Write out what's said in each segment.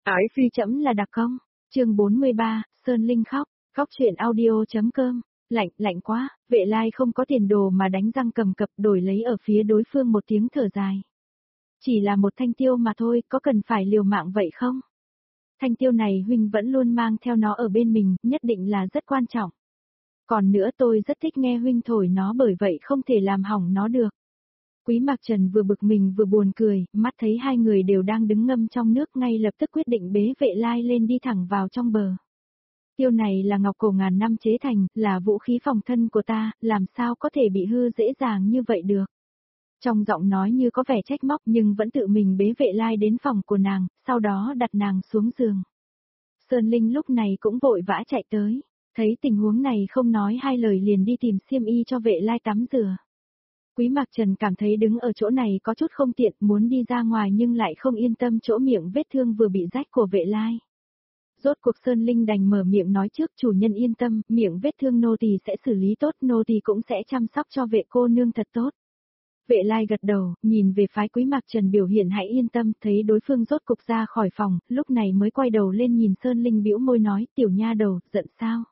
Ái phi chấm là đặc công. Chương 43, Sơn Linh khóc. Khóc chuyện audio.com. Lạnh quá, Vệ Lai không có tiền đồ mà đánh răng cầm cập đổi lấy ở phía đối phương một tiếng thở dài. Chỉ là một thanh tiêu mà thôi, có cần phải liều mạng vậy không? Thanh tiêu này huynh vẫn luôn mang theo nó ở bên mình, nhất định là rất quan trọng. Còn nữa tôi rất thích nghe huynh thổi nó bởi vậy không thể làm hỏng nó được. Quý Mạc Trần vừa bực mình vừa buồn cười, mắt thấy hai người đều đang đứng ngâm trong nước ngay lập tức quyết định bế Vệ Lai lên đi thẳng vào trong bờ. Tiêu này là ngọc cổ ngàn năm chế thành, là vũ khí phòng thân của ta, làm sao có thể bị hư dễ dàng như vậy được. Trong giọng nói như có vẻ trách móc nhưng vẫn tự mình bế Vệ Lai đến phòng của nàng, sau đó đặt nàng xuống giường. Sơn Linh lúc này cũng vội vã chạy tới, thấy tình huống này không nói hai lời liền đi tìm xiêm y cho Vệ Lai tắm rửa. Quý Mạc Trần cảm thấy đứng ở chỗ này có chút không tiện, muốn đi ra ngoài nhưng lại không yên tâm chỗ miệng vết thương vừa bị rách của Vệ Lai. Rốt cuộc Sơn Linh đành mở miệng nói trước, chủ nhân yên tâm, miệng vết thương nô tỳ sẽ xử lý tốt, nô tỳ cũng sẽ chăm sóc cho Vệ cô nương thật tốt. Vệ Lai gật đầu, nhìn về phái Quý Mạc Trần biểu hiện hãy yên tâm, thấy đối phương rốt cục ra khỏi phòng, lúc này mới quay đầu lên nhìn Sơn Linh bĩu môi nói, tiểu nha đầu, giận sao?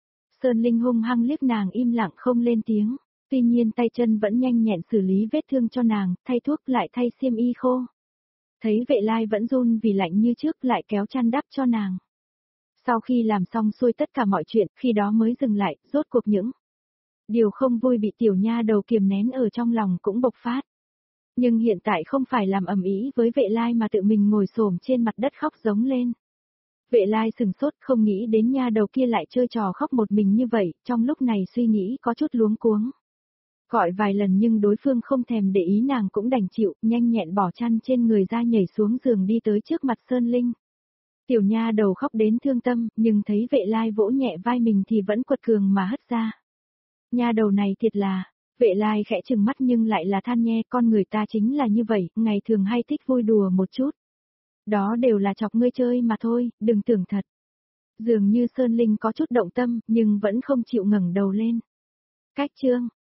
Sơn Linh hung hăng liếc nàng im lặng không lên tiếng, tuy nhiên tay chân vẫn nhanh nhẹn xử lý vết thương cho nàng, thay thuốc lại thay xiêm y khô. Thấy Vệ Lai vẫn run vì lạnh như trước lại kéo chăn đắp cho nàng. Sau khi làm xong xuôi tất cả mọi chuyện, khi đó mới dừng lại, rốt cuộc những điều không vui bị tiểu nha đầu kiềm nén ở trong lòng cũng bộc phát. Nhưng hiện tại không phải làm ầm ĩ với Vệ Lai mà tự mình ngồi xổm trên mặt đất khóc giống lên. Vệ Lai sừng sốt không nghĩ đến nha đầu kia lại chơi trò khóc một mình như vậy, trong lúc này suy nghĩ có chút luống cuống. Gọi vài lần nhưng đối phương không thèm để ý nàng cũng đành chịu, nhanh nhẹn bỏ chăn trên người ra nhảy xuống giường đi tới trước mặt Sơn Linh. Tiểu nha đầu khóc đến thương tâm, nhưng thấy Vệ Lai vỗ nhẹ vai mình thì vẫn quật cường mà hất ra. Nha đầu này thiệt là, Vệ Lai khẽ trừng mắt nhưng lại là than nhe, con người ta chính là như vậy, ngày thường hay thích vui đùa một chút. Đó đều là chọc ngươi chơi mà thôi, đừng tưởng thật. Dường như Sơn Linh có chút động tâm, nhưng vẫn không chịu ngẩng đầu lên. Cách chương.